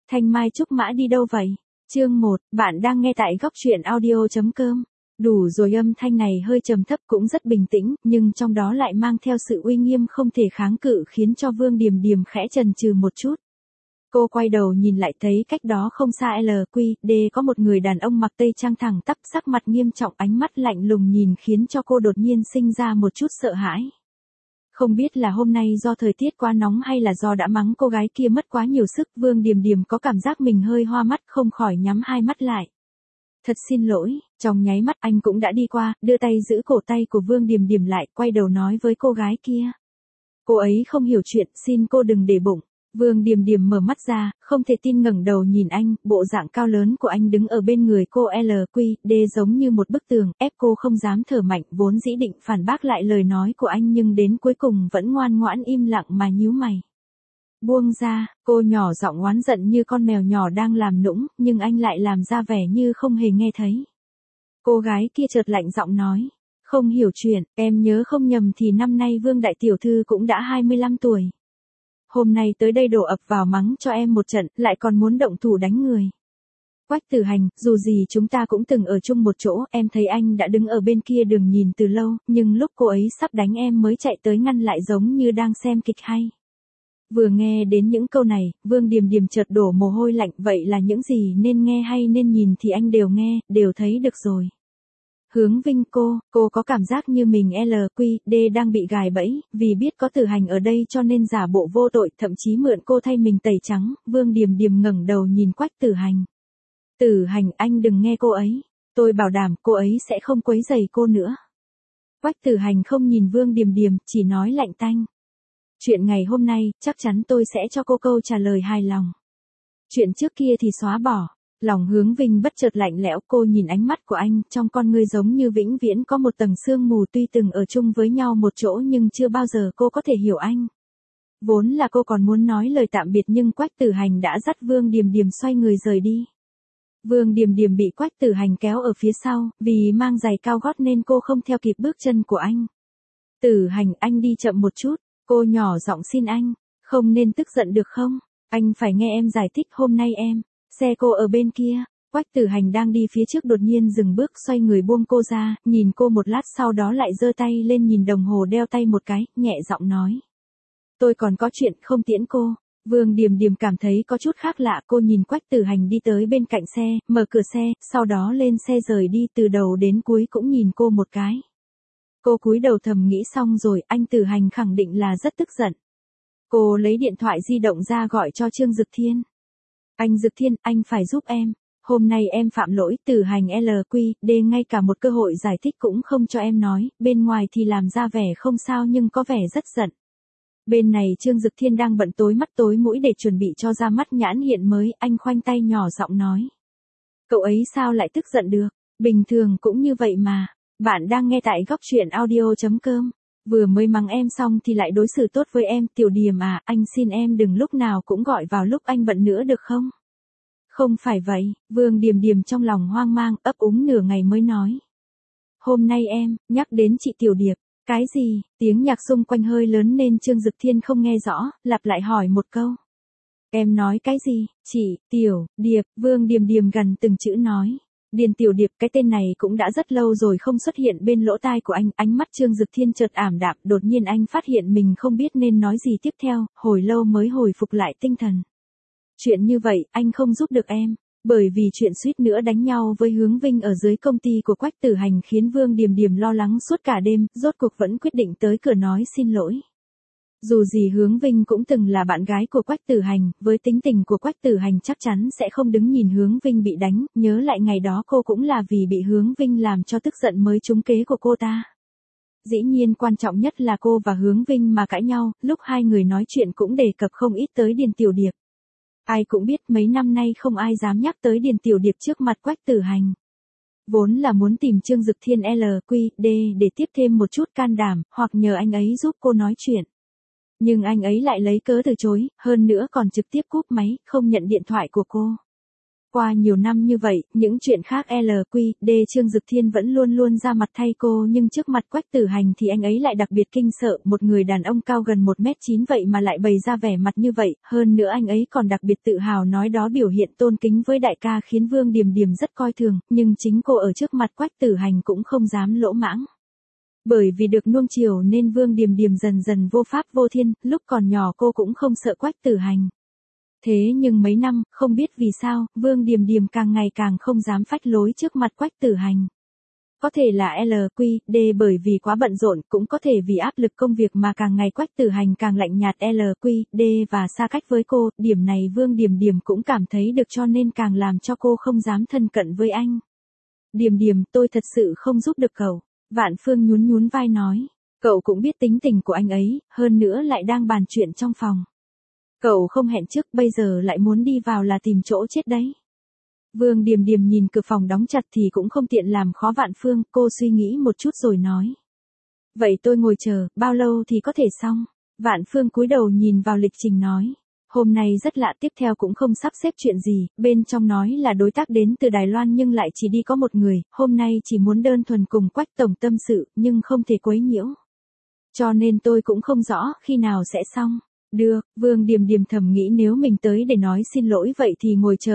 Thanh Mai Trúc Mã đi đâu vậy? Chương 1, bạn đang nghe tại góc truyện audio.com. Đủ rồi, âm thanh này hơi trầm thấp cũng rất bình tĩnh, nhưng trong đó lại mang theo sự uy nghiêm không thể kháng cự khiến cho Vương Điềm Điềm khẽ chần chừ một chút. Cô quay đầu nhìn lại thấy cách đó không xa LQD có một người đàn ông mặc tây trang thẳng tắp, sắc mặt nghiêm trọng, ánh mắt lạnh lùng nhìn khiến cho cô đột nhiên sinh ra một chút sợ hãi. Không biết là hôm nay do thời tiết quá nóng hay là do đã mắng cô gái kia mất quá nhiều sức, Vương Điềm Điềm có cảm giác mình hơi hoa mắt, không khỏi nhắm hai mắt lại. Thật xin lỗi, trong nháy mắt anh cũng đã đi qua, đưa tay giữ cổ tay của Vương Điềm Điềm lại, quay đầu nói với cô gái kia. Cô ấy không hiểu chuyện, xin cô đừng để bụng. Vương Điềm Điềm mở mắt ra, không thể tin ngẩng đầu nhìn anh, bộ dạng cao lớn của anh đứng ở bên người cô LQD giống như một bức tường, ép cô không dám thở mạnh, vốn dĩ định phản bác lại lời nói của anh nhưng đến cuối cùng vẫn ngoan ngoãn im lặng mà nhíu mày. Buông ra, cô nhỏ giọng oán giận như con mèo nhỏ đang làm nũng, nhưng anh lại làm ra vẻ như không hề nghe thấy. Cô gái kia chợt lạnh giọng nói, không hiểu chuyện, em nhớ không nhầm thì năm nay Vương đại tiểu thư cũng đã 25 tuổi. Hôm nay tới đây đổ ập vào mắng cho em một trận, lại còn muốn động thủ đánh người. Quách Tử Hành, dù gì chúng ta cũng từng ở chung một chỗ, em thấy anh đã đứng ở bên kia đường nhìn từ lâu, nhưng lúc cô ấy sắp đánh em mới chạy tới ngăn lại giống như đang xem kịch hay. Vừa nghe đến những câu này, Vương Điềm Điềm chợt đổ mồ hôi lạnh, vậy là những gì nên nghe hay nên nhìn thì anh đều nghe, đều thấy được rồi. Hướng Vinh, cô có cảm giác như mình LQD đang bị gài bẫy, vì biết có Tử Hành ở đây cho nên giả bộ vô tội, thậm chí mượn cô thay mình tẩy trắng. Vương Điềm Điềm ngẩng đầu nhìn Quách Tử Hành. Tử Hành, anh đừng nghe cô ấy, tôi bảo đảm cô ấy sẽ không quấy rầy cô nữa. Quách Tử Hành không nhìn Vương Điềm Điềm, chỉ nói lạnh tanh. Chuyện ngày hôm nay, chắc chắn tôi sẽ cho cô câu trả lời hài lòng. Chuyện trước kia thì xóa bỏ. Lòng Hướng Vinh bất chợt lạnh lẽo, cô nhìn ánh mắt của anh, trong con ngươi giống như vĩnh viễn có một tầng sương mù, tuy từng ở chung với nhau một chỗ nhưng chưa bao giờ cô có thể hiểu anh. Vốn là cô còn muốn nói lời tạm biệt nhưng Quách Tử Hành đã dắt Vương Điềm Điềm xoay người rời đi. Vương Điềm Điềm bị Quách Tử Hành kéo ở phía sau, vì mang giày cao gót nên cô không theo kịp bước chân của anh. Tử Hành, anh đi chậm một chút, cô nhỏ giọng xin anh, không nên tức giận được không? Anh phải nghe em giải thích, hôm nay xe cô ở bên kia. Quách Tử Hành đang đi phía trước đột nhiên dừng bước, xoay người buông cô ra, nhìn cô một lát sau đó lại giơ tay lên nhìn đồng hồ đeo tay một cái, nhẹ giọng nói. Tôi còn có chuyện không tiễn cô. Vương Điềm Điềm cảm thấy có chút khác lạ, cô nhìn Quách Tử Hành đi tới bên cạnh xe, mở cửa xe, sau đó lên xe rời đi, từ đầu đến cuối cũng nhìn cô một cái. Cô cúi đầu thầm nghĩ xong rồi, anh Tử Hành khẳng định là rất tức giận. Cô lấy điện thoại di động ra gọi cho Trương Dực Thiên. Anh Dực Thiên, anh phải giúp em. Hôm nay em phạm lỗi, Tử Hành LQD ngay cả một cơ hội giải thích cũng không cho em nói, bên ngoài thì làm ra vẻ không sao nhưng có vẻ rất giận. Bên này Trương Dực Thiên đang bận tối mắt tối mũi để chuẩn bị cho ra mắt nhãn hiện mới, anh khoanh tay nhỏ giọng nói. Cậu ấy sao lại tức giận được, bình thường cũng như vậy mà. Bạn đang nghe tại góc truyện audio.com. Vừa mới mắng em xong thì lại đối xử tốt với em, Tiểu Điềm à, anh xin em đừng lúc nào cũng gọi vào lúc anh bận nữa được không? Không phải vậy, Vương Điềm Điềm trong lòng hoang mang, ấp úng nửa ngày mới nói. Hôm nay em, nhắc đến chị Tiểu Điệp, cái gì, tiếng nhạc xung quanh hơi lớn nên Trương Dực Thiên không nghe rõ, lặp lại hỏi một câu. Em nói cái gì, chị, Tiểu, Điệp, Vương Điềm Điềm gần từng chữ nói. Điền Tiểu Điệp, cái tên này cũng đã rất lâu rồi không xuất hiện bên lỗ tai của anh, ánh mắt Trương Dực Thiên chợt ảm đạm, đột nhiên anh phát hiện mình không biết nên nói gì tiếp theo, hồi lâu mới hồi phục lại tinh thần. Chuyện như vậy, anh không giúp được em, bởi vì chuyện suýt nữa đánh nhau với Hướng Vinh ở dưới công ty của Quách Tử Hành khiến Vương Điềm Điềm lo lắng suốt cả đêm, rốt cuộc vẫn quyết định tới cửa nói xin lỗi. Dù gì Hướng Vinh cũng từng là bạn gái của Quách Tử Hành, với tính tình của Quách Tử Hành chắc chắn sẽ không đứng nhìn Hướng Vinh bị đánh, nhớ lại ngày đó cô cũng là vì bị Hướng Vinh làm cho tức giận mới trúng kế của cô ta. Dĩ nhiên quan trọng nhất là cô và Hướng Vinh mà cãi nhau, lúc hai người nói chuyện cũng đề cập không ít tới Điền Tiểu Điệp. Ai cũng biết mấy năm nay không ai dám nhắc tới Điền Tiểu Điệp trước mặt Quách Tử Hành. Vốn là muốn tìm Trương Dực Thiên LQD để tiếp thêm một chút can đảm, hoặc nhờ anh ấy giúp cô nói chuyện. Nhưng anh ấy lại lấy cớ từ chối, hơn nữa còn trực tiếp cúp máy, không nhận điện thoại của cô. Qua nhiều năm như vậy, những chuyện khác LQD Trương Dực Thiên vẫn luôn luôn ra mặt thay cô, nhưng trước mặt Quách Tử Hành thì anh ấy lại đặc biệt kinh sợ, một người đàn ông cao gần 1m9 vậy mà lại bày ra vẻ mặt như vậy, hơn nữa anh ấy còn đặc biệt tự hào nói đó biểu hiện tôn kính với đại ca khiến Vương Điềm Điềm rất coi thường, nhưng chính cô ở trước mặt Quách Tử Hành cũng không dám lỗ mãng. Bởi vì được nuông chiều nên Vương Điềm Điềm dần dần vô pháp vô thiên, lúc còn nhỏ cô cũng không sợ Quách Tử Hành. Thế nhưng mấy năm, không biết vì sao, Vương Điềm Điềm càng ngày càng không dám phách lối trước mặt Quách Tử Hành. Có thể là LQD bởi vì quá bận rộn, cũng có thể vì áp lực công việc mà càng ngày Quách Tử Hành càng lạnh nhạt LQD và xa cách với cô, điểm này Vương Điềm Điềm cũng cảm thấy được cho nên càng làm cho cô không dám thân cận với anh. Điềm Điềm, tôi thật sự không giúp được cậu. Vạn Phương nhún nhún vai nói, cậu cũng biết tính tình của anh ấy, hơn nữa lại đang bàn chuyện trong phòng. Cậu không hẹn trước, bây giờ lại muốn đi vào là tìm chỗ chết đấy. Vương Điềm Điềm nhìn cửa phòng đóng chặt thì cũng không tiện làm khó Vạn Phương, cô suy nghĩ một chút rồi nói. Vậy tôi ngồi chờ, bao lâu thì có thể xong? Vạn Phương cúi đầu nhìn vào lịch trình nói. Hôm nay rất lạ, tiếp theo cũng không sắp xếp chuyện gì, bên trong nói là đối tác đến từ Đài Loan nhưng lại chỉ đi có một người, hôm nay chỉ muốn đơn thuần cùng Quách tổng tâm sự, nhưng không thể quấy nhiễu. Cho nên tôi cũng không rõ khi nào sẽ xong. Được, Vương Điềm Điềm thầm nghĩ nếu mình tới để nói xin lỗi vậy thì ngồi chờ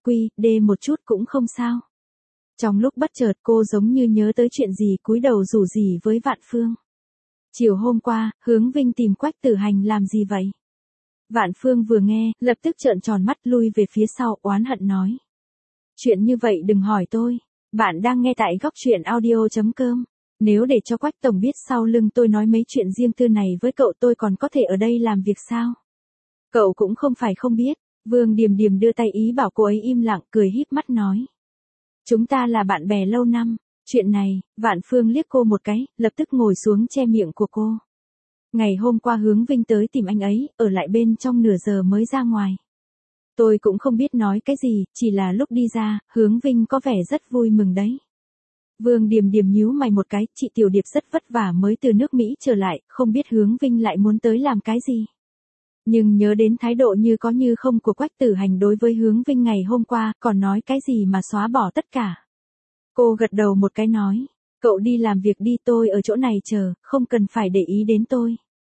LQD một chút cũng không sao. Trong lúc bất chợt cô giống như nhớ tới chuyện gì cúi đầu rủ rỉ với Vạn Phương. Chiều hôm qua, Hướng Vinh tìm Quách Tử Hành làm gì vậy? Vạn Phương vừa nghe, lập tức trợn tròn mắt lui về phía sau, oán hận nói. Chuyện như vậy đừng hỏi tôi. Bạn đang nghe tại góc truyện audio.com. Nếu để cho Quách tổng biết sau lưng tôi nói mấy chuyện riêng tư này với cậu tôi còn có thể ở đây làm việc sao? Cậu cũng không phải không biết. Vương Điềm Điềm đưa tay ý bảo cô ấy im lặng, cười híp mắt nói. Chúng ta là bạn bè lâu năm. Chuyện này, Vạn Phương liếc cô một cái, lập tức ngồi xuống che miệng của cô. Ngày hôm qua Hướng Vinh tới tìm anh ấy, ở lại bên trong nửa giờ mới ra ngoài. Tôi cũng không biết nói cái gì, chỉ là lúc đi ra, Hướng Vinh có vẻ rất vui mừng đấy. Vương Điềm Điềm nhíu mày một cái, chị Tiểu Điệp rất vất vả mới từ nước Mỹ trở lại, không biết Hướng Vinh lại muốn tới làm cái gì. Nhưng nhớ đến thái độ như có như không của Quách Tử Hành đối với Hướng Vinh ngày hôm qua, còn nói cái gì mà xóa bỏ tất cả. Cô gật đầu một cái nói, cậu đi làm việc đi, tôi ở chỗ này chờ, không cần phải để ý đến tôi.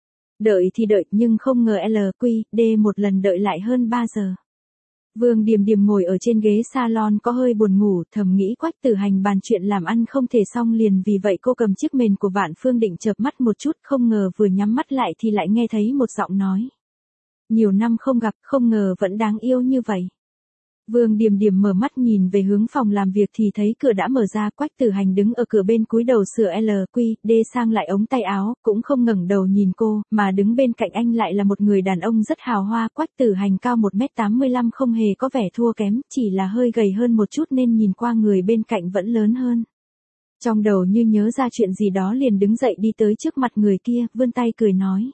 Đợi thì đợi, nhưng không ngờ LQD một lần đợi lại hơn 3 giờ. Vương Điềm Điềm ngồi ở trên ghế salon có hơi buồn ngủ, thầm nghĩ Quách Tử Hành bàn chuyện làm ăn không thể xong liền, vì vậy cô cầm chiếc mền của Vạn Phương định chợp mắt một chút, không ngờ vừa nhắm mắt lại thì lại nghe thấy một giọng nói. Nhiều năm không gặp, không ngờ vẫn đáng yêu như vậy. Vương Điềm Điềm mở mắt nhìn về hướng phòng làm việc thì thấy cửa đã mở ra, Quách Tử Hành đứng ở cửa bên cúi đầu sửa LQD sang lại ống tay áo, cũng không ngẩng đầu nhìn cô, mà đứng bên cạnh anh lại là một người đàn ông rất hào hoa. Quách Tử Hành cao 1m85 không hề có vẻ thua kém, chỉ là hơi gầy hơn một chút nên nhìn qua người bên cạnh vẫn lớn hơn. Trong đầu như nhớ ra chuyện gì đó liền đứng dậy đi tới trước mặt người kia, vươn tay cười nói.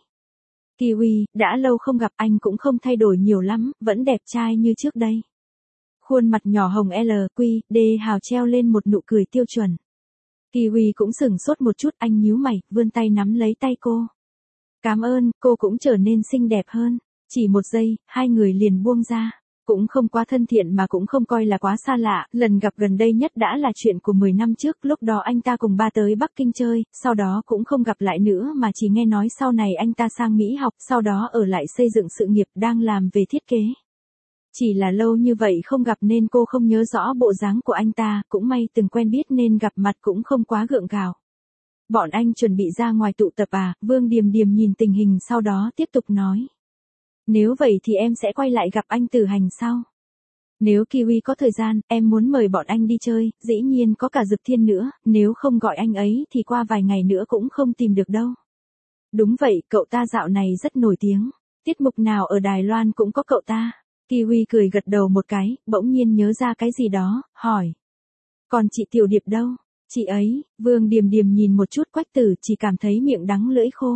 Kiwi, đã lâu không gặp, anh cũng không thay đổi nhiều lắm, vẫn đẹp trai như trước đây. Khuôn mặt nhỏ hồng LQD hào treo lên một nụ cười tiêu chuẩn. Kiwi cũng sửng sốt một chút, anh nhíu mày, vươn tay nắm lấy tay cô. Cảm ơn, cô cũng trở nên xinh đẹp hơn. Chỉ một giây, hai người liền buông ra. Cũng không quá thân thiện mà cũng không coi là quá xa lạ, lần gặp gần đây nhất đã là chuyện của 10 năm trước, lúc đó anh ta cùng ba tới Bắc Kinh chơi, sau đó cũng không gặp lại nữa mà chỉ nghe nói sau này anh ta sang Mỹ học, sau đó ở lại xây dựng sự nghiệp đang làm về thiết kế. Chỉ là lâu như vậy không gặp nên cô không nhớ rõ bộ dáng của anh ta, cũng may từng quen biết nên gặp mặt cũng không quá gượng gạo. Bọn anh chuẩn bị ra ngoài tụ tập à? Vương Điềm Điềm nhìn tình hình sau đó tiếp tục nói. Nếu vậy thì em sẽ quay lại gặp anh Tử Hành sau. Nếu Kiwi có thời gian, em muốn mời bọn anh đi chơi, dĩ nhiên có cả Dực Thiên nữa, nếu không gọi anh ấy thì qua vài ngày nữa cũng không tìm được đâu. Đúng vậy, cậu ta dạo này rất nổi tiếng, tiết mục nào ở Đài Loan cũng có cậu ta. Kiwi cười gật đầu một cái, bỗng nhiên nhớ ra cái gì đó, hỏi. Còn chị Tiểu Điệp đâu? Chị ấy, Vương Điềm Điềm nhìn một chút Quách Tử chỉ cảm thấy miệng đắng lưỡi khô.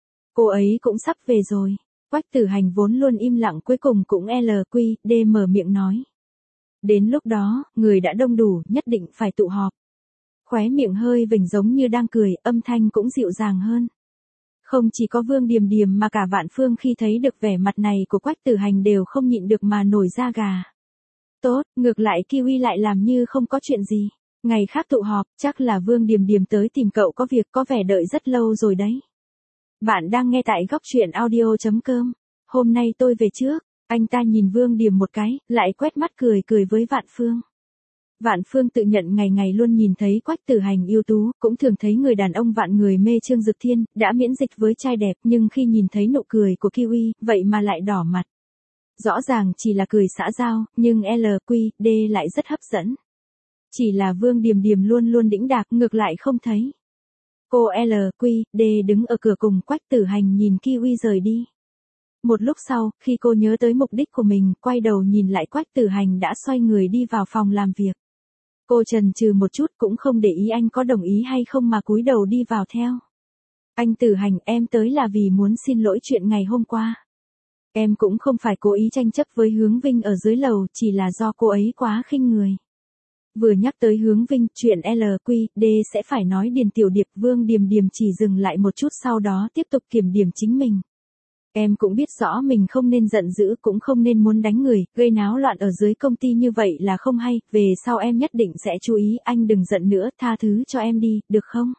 Cô ấy cũng sắp về rồi. Quách Tử Hành vốn luôn im lặng cuối cùng cũng LQD mở miệng nói. Đến lúc đó, người đã đông đủ, nhất định phải tụ họp. Khóe miệng hơi vểnh giống như đang cười, âm thanh cũng dịu dàng hơn. Không chỉ có Vương Điềm Điềm mà cả Vạn Phương khi thấy được vẻ mặt này của Quách Tử Hành đều không nhịn được mà nổi da gà. Tốt, ngược lại Kiwi lại làm như không có chuyện gì. Ngày khác tụ họp, chắc là Vương Điềm Điềm tới tìm cậu có việc, có vẻ đợi rất lâu rồi đấy. Bạn đang nghe tại góc truyện audio.com. Hôm nay tôi về trước. Anh ta nhìn Vương Điềm một cái, lại quét mắt cười cười với Vạn Phương. Vạn Phương tự nhận ngày ngày luôn nhìn thấy Quách Tử Hành ưu tú, cũng thường thấy người đàn ông vạn người mê Trương Dực Thiên, đã miễn dịch với trai đẹp, nhưng khi nhìn thấy nụ cười của Kiwi, vậy mà lại đỏ mặt. Rõ ràng chỉ là cười xã giao, nhưng LQD lại rất hấp dẫn. Chỉ là Vương Điềm Điềm luôn luôn đĩnh đạc, ngược lại không thấy. Cô LQD đứng ở cửa cùng Quách Tử Hành nhìn Kiwi rời đi. Một lúc sau, khi cô nhớ tới mục đích của mình, quay đầu nhìn lại Quách Tử Hành đã xoay người đi vào phòng làm việc. Cô chần chừ một chút cũng không để ý anh có đồng ý hay không mà cúi đầu đi vào theo. Anh Tử Hành, em tới là vì muốn xin lỗi chuyện ngày hôm qua. Em cũng không phải cố ý tranh chấp với Hướng Vinh ở dưới lầu, chỉ là do cô ấy quá khinh người. Vừa nhắc tới Hướng Vinh, chuyện LQD sẽ phải nói Điền Tiểu Điệp. Vương Điềm Điềm chỉ dừng lại một chút sau đó tiếp tục kiểm điểm chính mình. Em cũng biết rõ mình không nên giận dữ, cũng không nên muốn đánh người, gây náo loạn ở dưới công ty như vậy là không hay, về sau em nhất định sẽ chú ý, anh đừng giận nữa, tha thứ cho em đi, được không?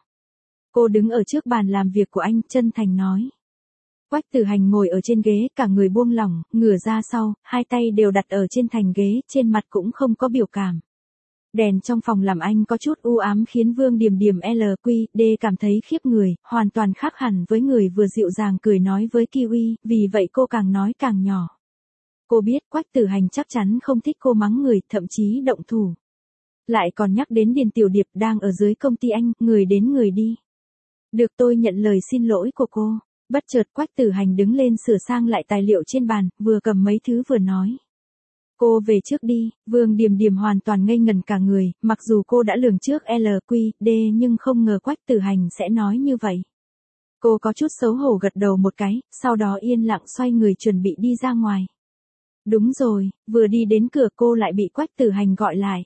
Cô đứng ở trước bàn làm việc của anh, chân thành nói. Quách Tử Hành ngồi ở trên ghế, cả người buông lỏng, ngửa ra sau, hai tay đều đặt ở trên thành ghế, trên mặt cũng không có biểu cảm. Đèn trong phòng làm anh có chút u ám khiến Vương Điềm Điềm LQD cảm thấy khiếp người, hoàn toàn khác hẳn với người vừa dịu dàng cười nói với Kiwi, vì vậy cô càng nói càng nhỏ. Cô biết Quách Tử Hành chắc chắn không thích cô mắng người, thậm chí động thủ. Lại còn nhắc đến Điền Tiểu Điệp đang ở dưới công ty anh, người đến người đi. Được, tôi nhận lời xin lỗi của cô. Bất chợt Quách Tử Hành đứng lên sửa sang lại tài liệu trên bàn, vừa cầm mấy thứ vừa nói. Cô về trước đi. Vương Điềm Điềm hoàn toàn ngây ngần cả người, mặc dù cô đã lường trước LQD nhưng không ngờ Quách Tử Hành sẽ nói như vậy. Cô có chút xấu hổ gật đầu một cái, sau đó yên lặng xoay người chuẩn bị đi ra ngoài. Đúng rồi, vừa đi đến cửa cô lại bị Quách Tử Hành gọi lại.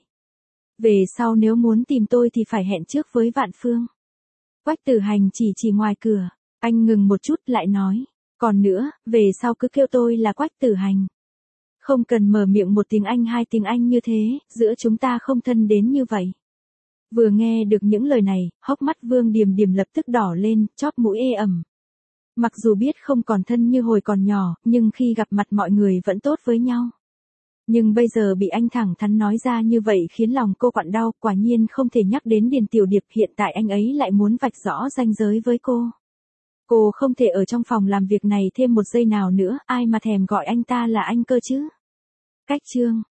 Về sau nếu muốn tìm tôi thì phải hẹn trước với Vạn Phương. Quách Tử Hành chỉ ngoài cửa, anh ngừng một chút lại nói. Còn nữa, về sau cứ kêu tôi là Quách Tử Hành. Không cần mở miệng một tiếng Anh hai tiếng Anh như thế, giữa chúng ta không thân đến như vậy. Vừa nghe được những lời này, hốc mắt Vương Điềm Điềm lập tức đỏ lên, chóp mũi ê ẩm. Mặc dù biết không còn thân như hồi còn nhỏ, nhưng khi gặp mặt mọi người vẫn tốt với nhau. Nhưng bây giờ bị anh thẳng thắn nói ra như vậy khiến lòng cô quặn đau, quả nhiên không thể nhắc đến Điền Tiểu Điệp, hiện tại anh ấy lại muốn vạch rõ ranh giới với cô. Cô không thể ở trong phòng làm việc này thêm một giây nào nữa, ai mà thèm gọi anh ta là anh cơ chứ. Cách chương